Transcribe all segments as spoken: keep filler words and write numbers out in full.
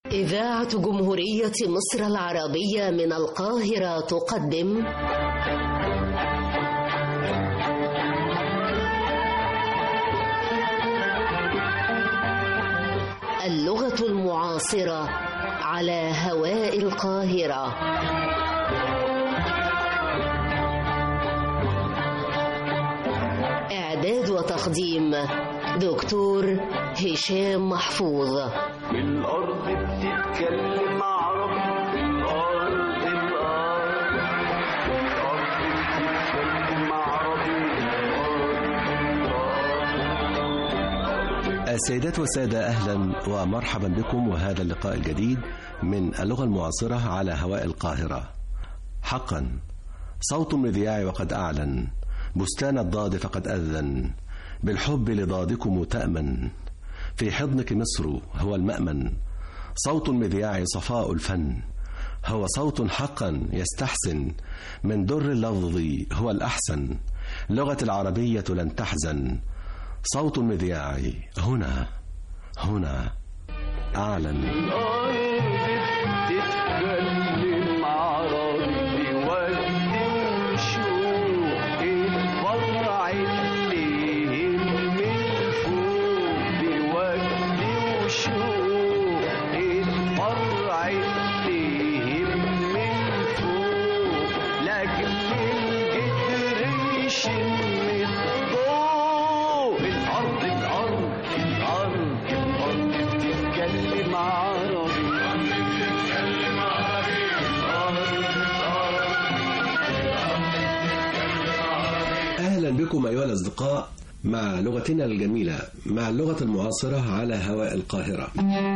إذاعة جمهورية مصر العربية من القاهرة تقدم اللغة المعاصرة على هواء القاهرة. إعداد وتقديم دكتور هشام محفوظ. الأرض بتتكلم عربي، الأرض الأرض الأرض بتتكلم عربي. السيدات والسادة، أهلا ومرحبا بكم وهذا اللقاء الجديد من اللغة المعاصرة على هواء القاهرة. حقا صوت المذياع وقد أعلن، بستان الضاد فقد أذن، بالحب لضادكم تأمن، في حضنك مصر هو المأمن. صوت المذياع صفاء الفن، هو صوت حقا يستحسن، من در اللفظ هو الأحسن، لغة العربية لن تحزن. صوت المذياع هنا هنا أعلن. أهلا بكم أيها الأصدقاء مع لغتنا الجميلة، مع اللغة المعاصرة على هواء القاهرة.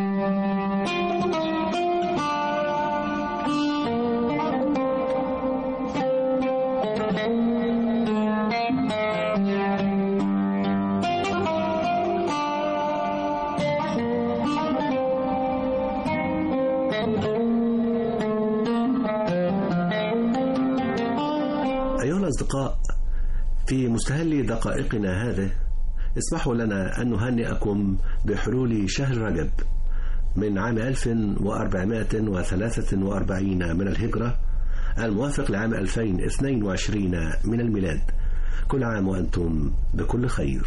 أيها الأصدقاء، في مستهل دقائقنا هذه اسمحوا لنا أن نهنئكم بحلول شهر رجب من عام ألف وأربعمائة وثلاثة وأربعين من الهجرة، الموافق لعام ألفين واثنين وعشرين من الميلاد. كل عام وأنتم بكل خير.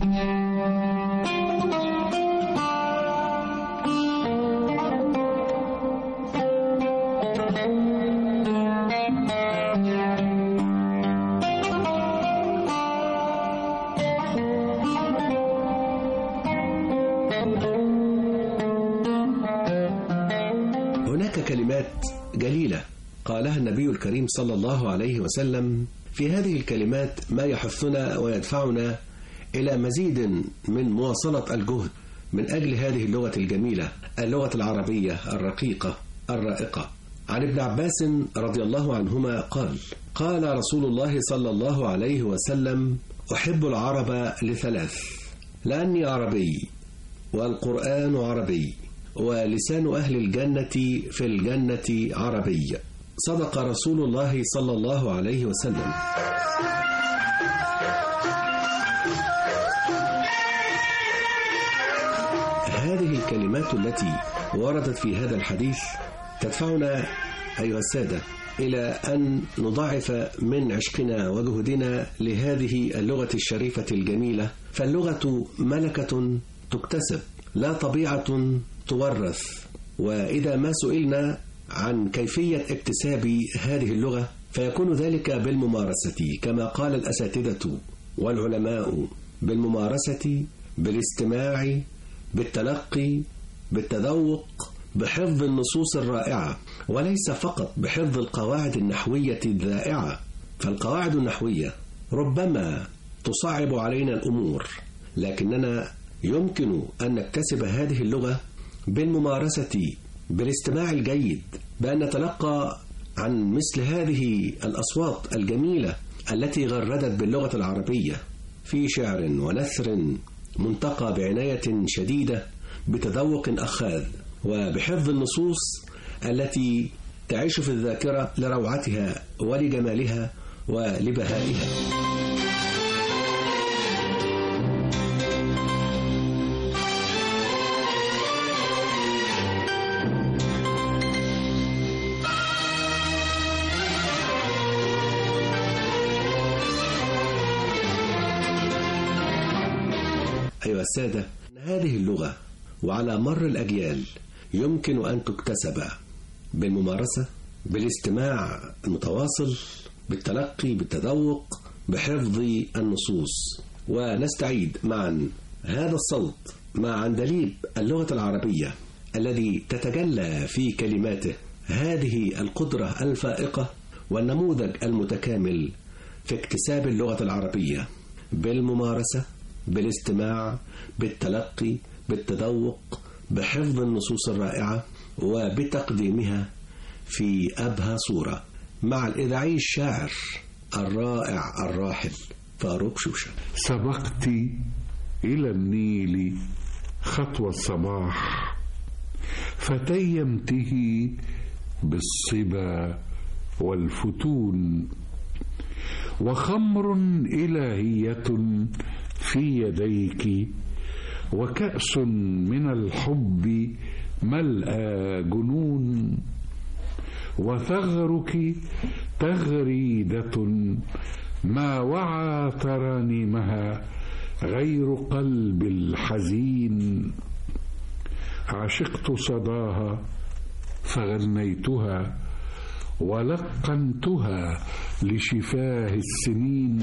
هناك كلمات جليلة قالها النبي الكريم صلى الله عليه وسلم. في هذه الكلمات ما يحثنا ويدفعنا إلى مزيد من مواصلة الجهد من أجل هذه اللغة الجميلة، اللغة العربية الرقيقة الرائقة. عن ابن عباس رضي الله عنهما قال: قال رسول الله صلى الله عليه وسلم: أحب العرب لثلاث، لأني عربي والقرآن عربي ولسان أهل الجنة في الجنة عربي. صدق رسول الله صلى الله عليه وسلم. هذه الكلمات التي وردت في هذا الحديث تدفعنا أيها السادة إلى أن نضاعف من عشقنا وجهدنا لهذه اللغة الشريفة الجميلة، فاللغة ملكة تكتسب لا طبيعة تورث. وإذا ما سئلنا عن كيفية اكتساب هذه اللغة فيكون ذلك بالممارسة، كما قال الأساتذة والعلماء: بالممارسة، بالاستماع، بالتلقي، بالتذوق، بحفظ النصوص الرائعة، وليس فقط بحفظ القواعد النحوية الذائعة. فالقواعد النحوية ربما تصعب علينا الأمور، لكننا يمكن أن نكتسب هذه اللغة بالممارسة، بالاستماع الجيد، بأن نتلقى عن مثل هذه الأصوات الجميلة التي غردت باللغة العربية في شعر ونثر منتقى بعناية شديدة، بتذوق أخاذ، وبحفظ النصوص التي تعيش في الذاكرة لروعتها ولجمالها ولبهائها. السادة أن هذه اللغة وعلى مر الأجيال يمكن أن تكتسب بالممارسة، بالاستماع المتواصل، بالتلقي، بالتذوق، بحفظ النصوص. ونستعيد معا هذا الصوت مع عندليب اللغة العربية الذي تتجلى في كلماته هذه القدرة الفائقة والنموذج المتكامل في اكتساب اللغة العربية بالممارسة، بالاستماع، بالتلقي، بالتذوق، بحفظ النصوص الرائعة، وبتقديمها في أبهى صورة مع الإذاعي الشاعر الرائع الراحل فاروق شوشة. سبقت إلى النيل خطوة الصباح فتيمته بالصبا والفتون، وخمر إلهية في يديك، وكأس من الحب ملأى جنون، وثغرك تغريدة ما وعى ترانيمها غير قلب الحزين. عشقت صداها فغنيتها ولقنتها لشفاه السنين.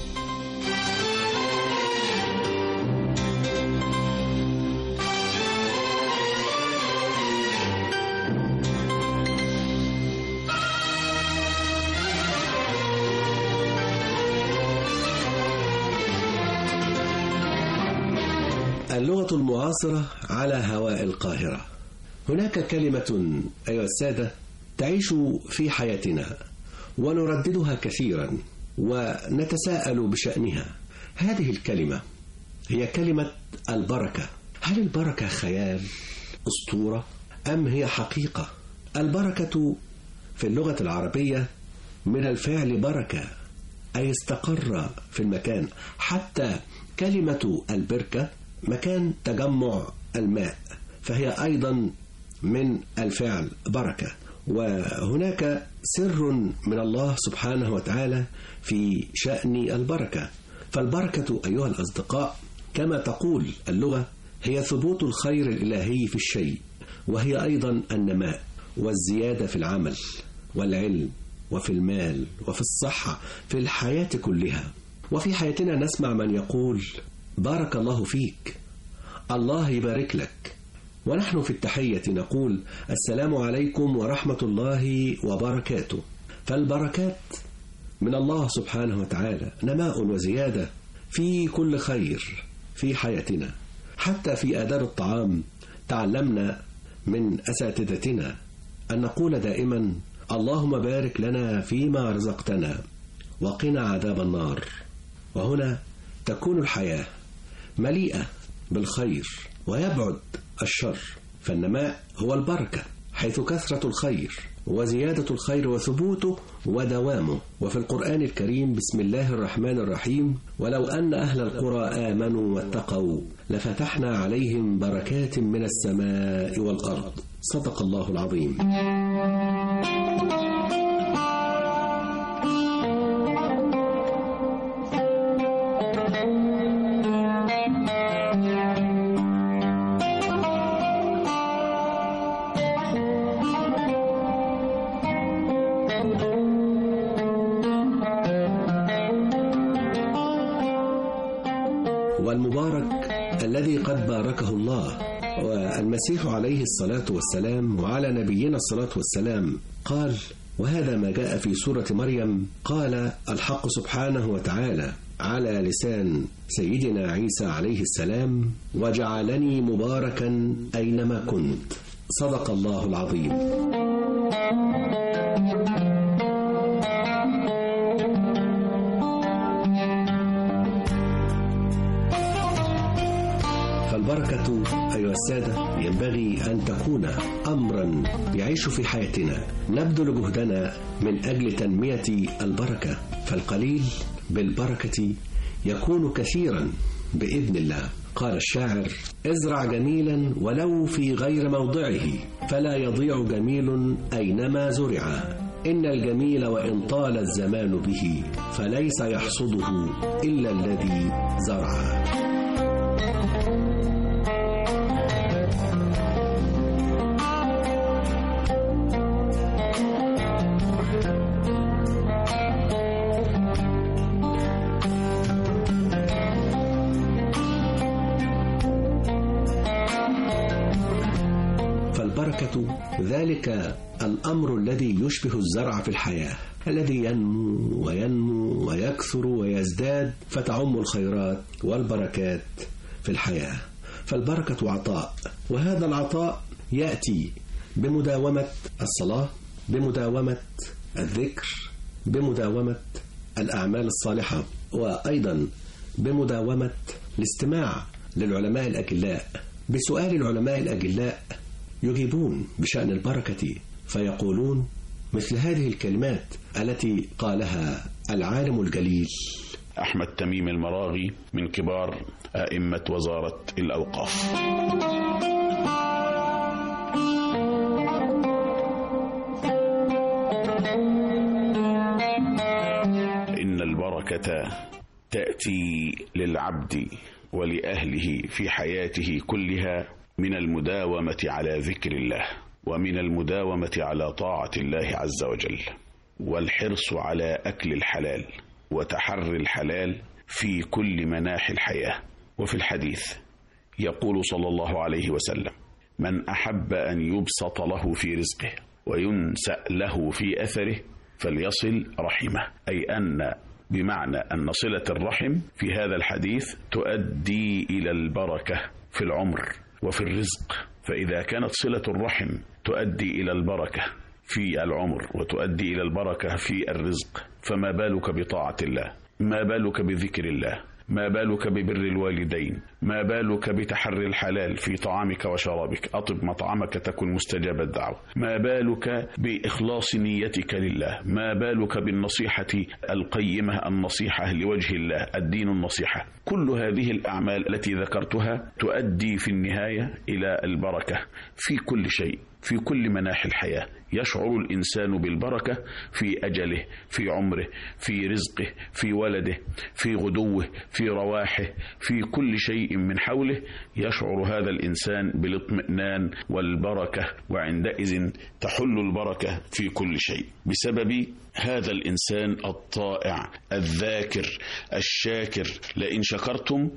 اللغة المعاصرة على هواء القاهرة. هناك كلمة أيها السادة تعيش في حياتنا ونرددها كثيرا ونتساءل بشأنها. هذه الكلمة هي كلمة البركة. هل البركة خيال، أسطورة، أم هي حقيقة؟ البركة في اللغة العربية من الفعل بركة، أي استقر في المكان. حتى كلمة البركة مكان تجمع الماء، فهي أيضا من الفعل بركة. وهناك سر من الله سبحانه وتعالى في شأن البركة. فالبركة أيها الأصدقاء كما تقول اللغة هي ثبوت الخير الإلهي في الشيء، وهي أيضا النماء والزيادة في العمل والعلم وفي المال وفي الصحة، في الحياة كلها. وفي حياتنا نسمع من يقول بارك الله فيك، الله يبارك لك. ونحن في التحية نقول السلام عليكم ورحمة الله وبركاته. فالبركات من الله سبحانه وتعالى، نماء وزيادة في كل خير في حياتنا. حتى في آداب الطعام تعلمنا من أساتذتنا أن نقول دائما اللهم بارك لنا فيما رزقتنا وقنا عذاب النار. وهنا تكون الحياة مليئة بالخير ويبعد الشر. فالنماء هو البركة، حيث كثرة الخير وزيادة الخير وثبوته ودوامه. وفي القرآن الكريم بسم الله الرحمن الرحيم ولو أن أهل القرى آمنوا واتقوا لفتحنا عليهم بركات من السماء والأرض. صدق الله العظيم. والمبارك الذي قد باركه الله. والمسيح عليه الصلاة والسلام وعلى نبينا الصلاة والسلام قال، وهذا ما جاء في سورة مريم، قال الحق سبحانه وتعالى على لسان سيدنا عيسى عليه السلام وجعلني مباركا أينما كنت. صدق الله العظيم. البركة أيها السادة ينبغي أن تكون أمرا يعيش في حياتنا، نبذل جهدنا من أجل تنمية البركة. فالقليل بالبركة يكون كثيرا بإذن الله. قال الشاعر ازرع جميلا ولو في غير موضعه فلا يضيع جميل أينما زرع. إن الجميل وإن طال الزمان به فليس يحصده إلا الذي زرعه. البركة ذلك الأمر الذي يشبه الزرع في الحياة، الذي ينمو وينمو ويكثر ويزداد، فتعم الخيرات والبركات في الحياة. فالبركة عطاء، وهذا العطاء يأتي بمداومة الصلاة، بمداومة الذكر، بمداومة الأعمال الصالحة، وأيضا بمداومة الاستماع للعلماء الأجلاء. بسؤال العلماء الأجلاء يجيبون بشأن البركة فيقولون مثل هذه الكلمات التي قالها العالم الجليل أحمد تميم المراغي من كبار أئمة وزارة الأوقاف. إن البركة تأتي للعبد ولأهله في حياته كلها من المداومة على ذكر الله، ومن المداومة على طاعة الله عز وجل، والحرص على أكل الحلال وتحري الحلال في كل مناحي الحياة. وفي الحديث يقول صلى الله عليه وسلم: من أحب أن يبسط له في رزقه وينسأ له في أثره فليصل رحمه، أي أن بمعنى أن صلة الرحم في هذا الحديث تؤدي إلى البركة في العمر وفي الرزق. فإذا كانت صلة الرحم تؤدي إلى البركة في العمر وتؤدي إلى البركة في الرزق، فما بالك بطاعة الله؟ ما بالك بذكر الله؟ ما بالك ببر الوالدين؟ ما بالك بتحري الحلال في طعامك وشرابك؟ أطب مطعمك تكن مستجاب الدعوة. ما بالك بإخلاص نيتك لله؟ ما بالك بالنصيحة القيمة، النصيحة لوجه الله، الدين النصيحة. كل هذه الأعمال التي ذكرتها تؤدي في النهاية إلى البركة في كل شيء، في كل مناحي الحياة. يشعر الإنسان بالبركة في أجله، في عمره، في رزقه، في ولده، في غدوه، في رواحه، في كل شيء من حوله. يشعر هذا الإنسان بالاطمئنان والبركة، وعندئذ تحل البركة في كل شيء بسبب هذا الإنسان الطائع الذاكر الشاكر. لئن شكرتم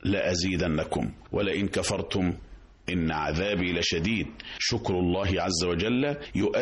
لأزيدنكم ولئن كفرتم إن عذابي لشديد. شكر الله عز وجل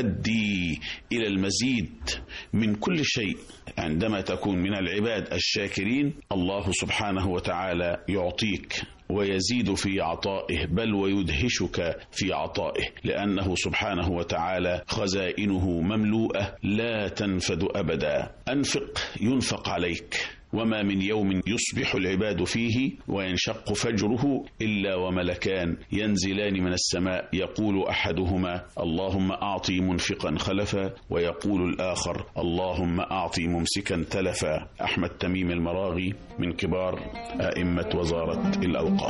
يؤدي إلى المزيد من كل شيء. عندما تكون من العباد الشاكرين الله سبحانه وتعالى يعطيك ويزيد في عطائه، بل ويدهشك في عطائه، لأنه سبحانه وتعالى خزائنه مملوءة لا تنفد أبدا. أنفق ينفق عليك، وما من يوم يصبح العباد فيه وينشق فجره إلا وملكان ينزلان من السماء، يقول أحدهما اللهم أعطي منفقا خلفا، ويقول الآخر اللهم أعطي ممسكا تلفا. أحمد تميم المراغي من كبار أئمة وزارة الأوقاف.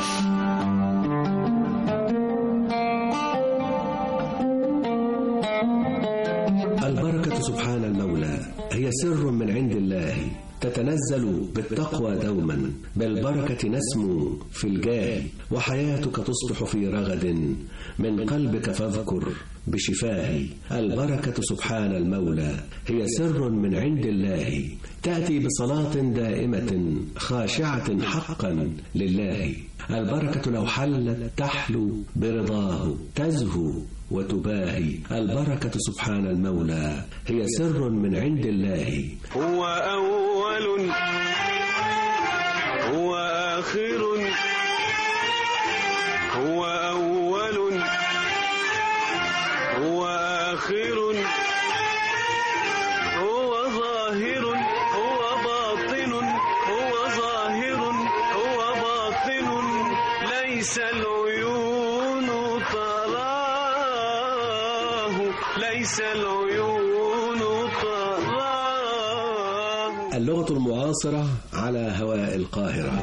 البركة سبحان المولى هي سر من عند الله، تتنزل بالتقوى دوما، بالبركة نسمو في الجاه، وحياتك تصبح في رغد من قلبك فاذكر بشفاه. البركة سبحان المولى هي سر من عند الله، تأتي بصلاة دائمة خاشعة حقا لله. البركة لو حلت تحلو برضاه، تزهو وتباهي. البركة سبحان المولى هي سر من عند الله. هو أول هو آخر هو أول هو آخر هو ظاهر هو باطن هو ظاهر هو باطن ليس العيون تراه ليس العيون تراه. اللغة المعاصرة على هواء القاهرة.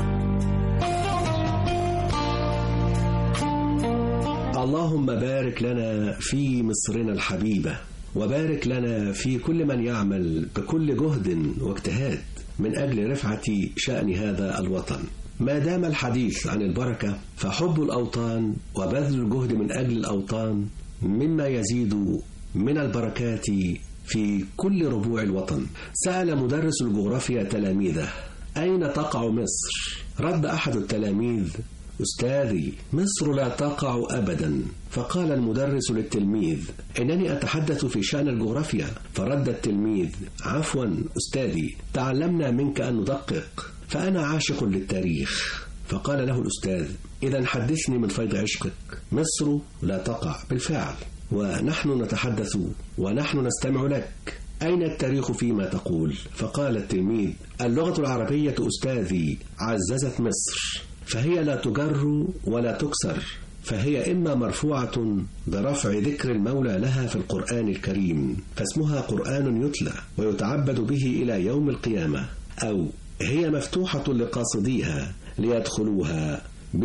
اللهم بارك لنا في مصرنا الحبيبة، وبارك لنا في كل من يعمل بكل جهد واجتهاد من أجل رفعة شأن هذا الوطن. ما دام الحديث عن البركة فحب الأوطان وبذل الجهد من أجل الأوطان مما يزيد من البركات في كل ربوع الوطن. سأل مدرس الجغرافيا تلاميذه: أين تقع مصر؟ رد أحد التلاميذ أستاذي مصر لا تقع أبدا. فقال المدرس للتلميذ: إنني أتحدث في شأن الجغرافيا. فرد التلميذ: عفوا أستاذي، تعلمنا منك أن ندقق، فأنا عاشق للتاريخ. فقال له الأستاذ: إذا حدثني من فيض عشقك. مصر لا تقع بالفعل، ونحن نتحدث ونحن نستمع لك. أين التاريخ فيما تقول؟ فقال التلميذ: اللغة العربية أستاذي عززت مصر، فهي لا تجر ولا تكسر، فهي إما مرفوعة برفع ذكر المولى لها في القرآن الكريم فاسمها قرآن يتلى ويتعبد به إلى يوم القيامة، أو هي مفتوحة لقاصديها ليدخلوها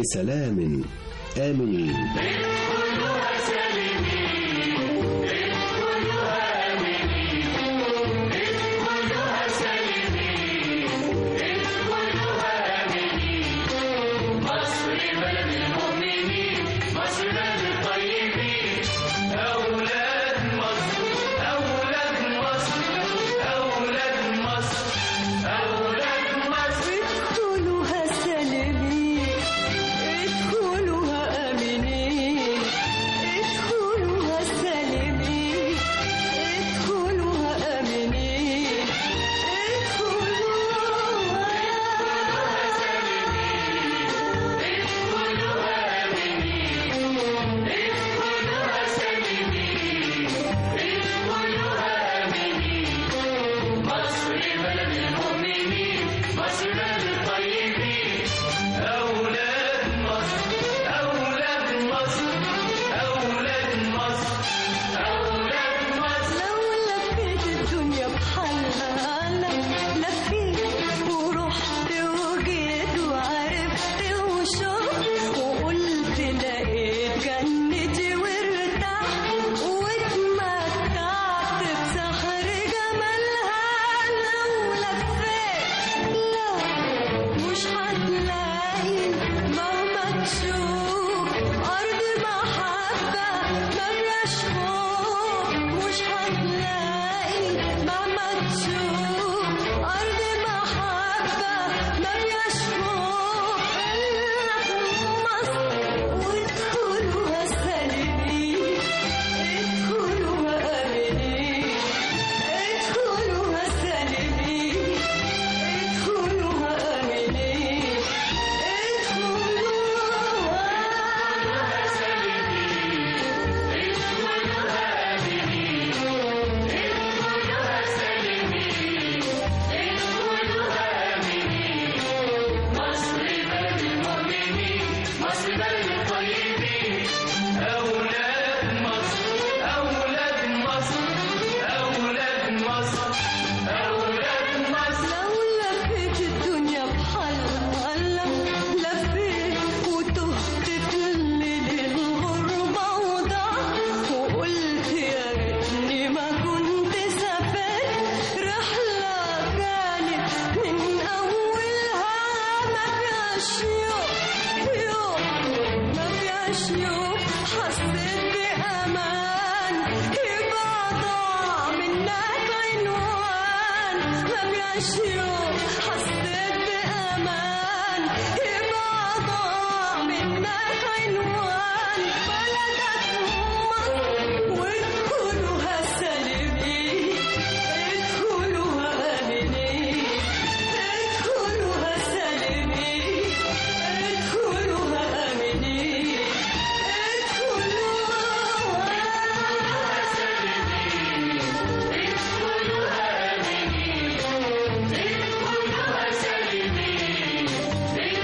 بسلام آمنين.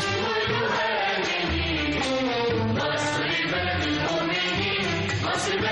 مصر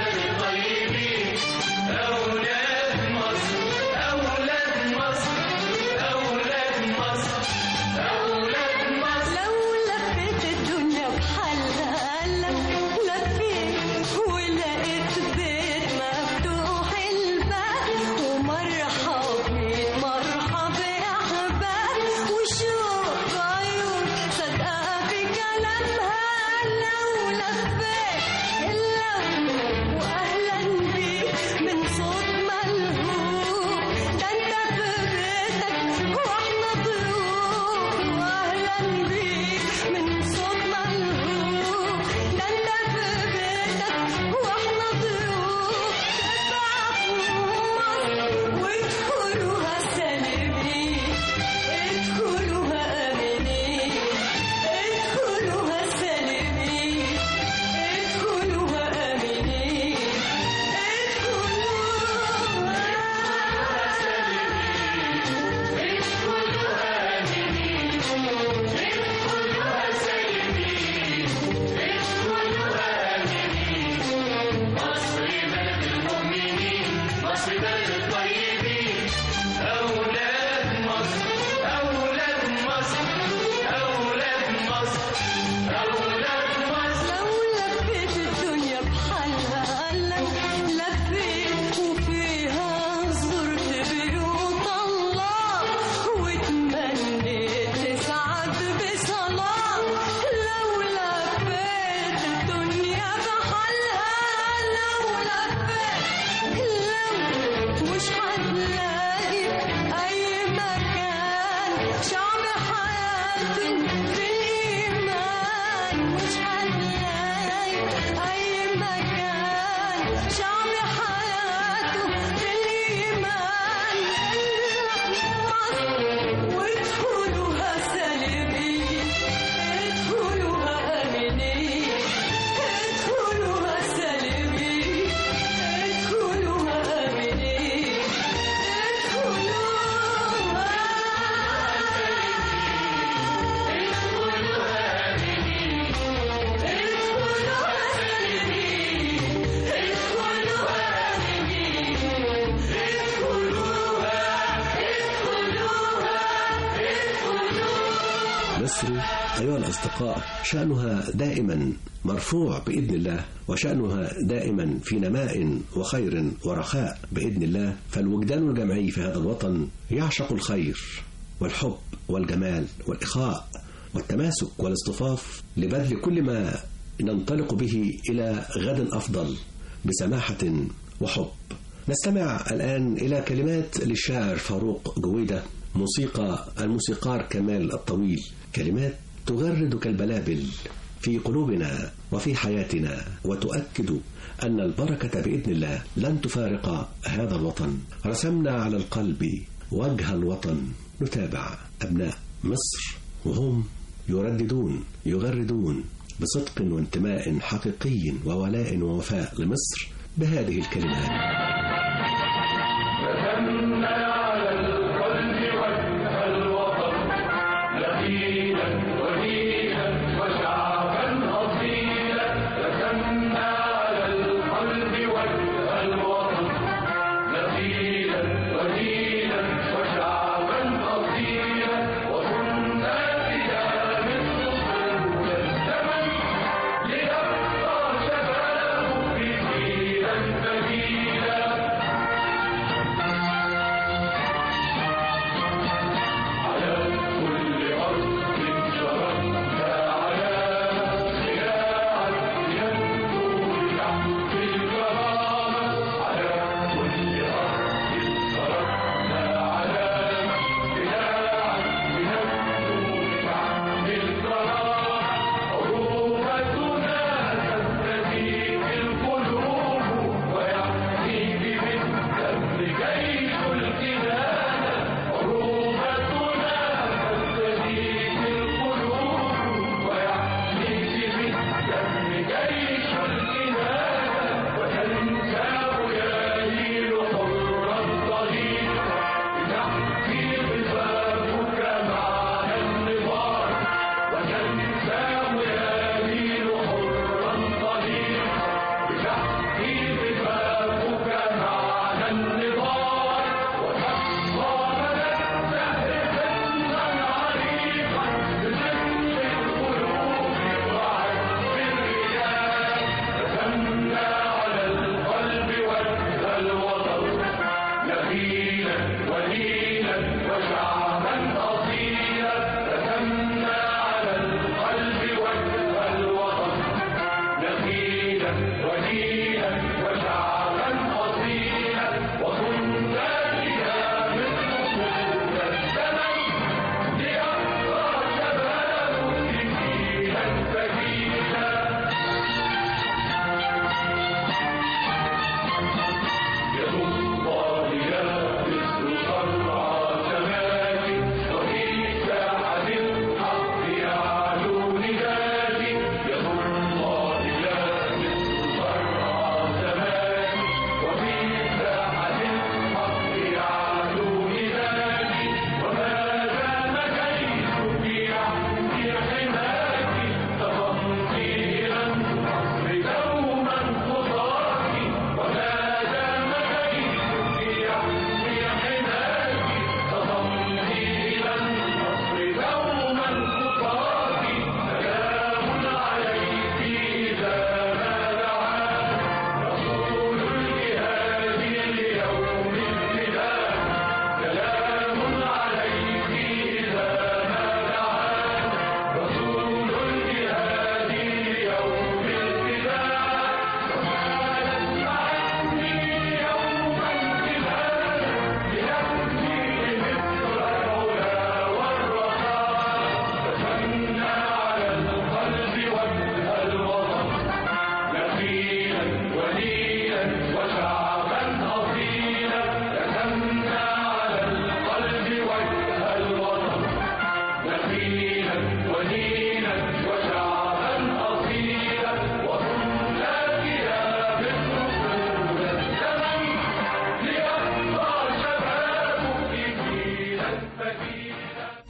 مصر أيها الأصدقاء شأنها دائما مرفوع بإذن الله، وشأنها دائما في نماء وخير ورخاء بإذن الله. فالوجدان الجمعي في هذا الوطن يعشق الخير والحب والجمال والإخاء والتماسك والاصطفاف لبذل كل ما ننطلق به إلى غد أفضل بسماحة وحب. نستمع الآن إلى كلمات للشاعر فاروق جويدة، موسيقى الموسيقار كمال الطويل، كلمات تغرد كالبلابل في قلوبنا وفي حياتنا، وتؤكد أن البركة بإذن الله لن تفارق هذا الوطن. رسمنا على القلب وجه الوطن، نتابع أبناء مصر وهم يرددون يغردون بصدق وانتماء حقيقي وولاء ووفاء لمصر بهذه الكلمات.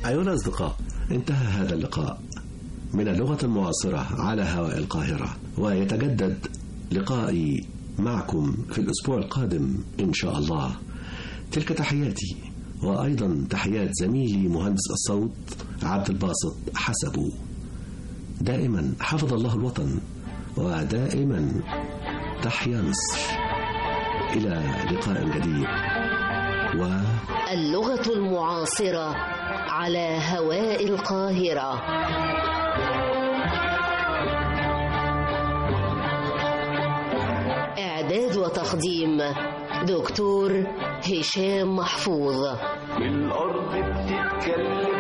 أيها الأصدقاء، انتهى هذا اللقاء من اللغة المعاصرة على هواء القاهرة، ويتجدد لقائي معكم في الأسبوع القادم إن شاء الله. تلك تحياتي، وأيضا تحيات زميلي مهندس الصوت عبد الباسط حسبه. دائما حفظ الله الوطن، ودائما تحيا مصر. إلى لقاء جديد. و اللغة المعاصرة على هواء القاهرة. إعداد وتقديم دكتور هشام محفوظ. الأرض بتتكلم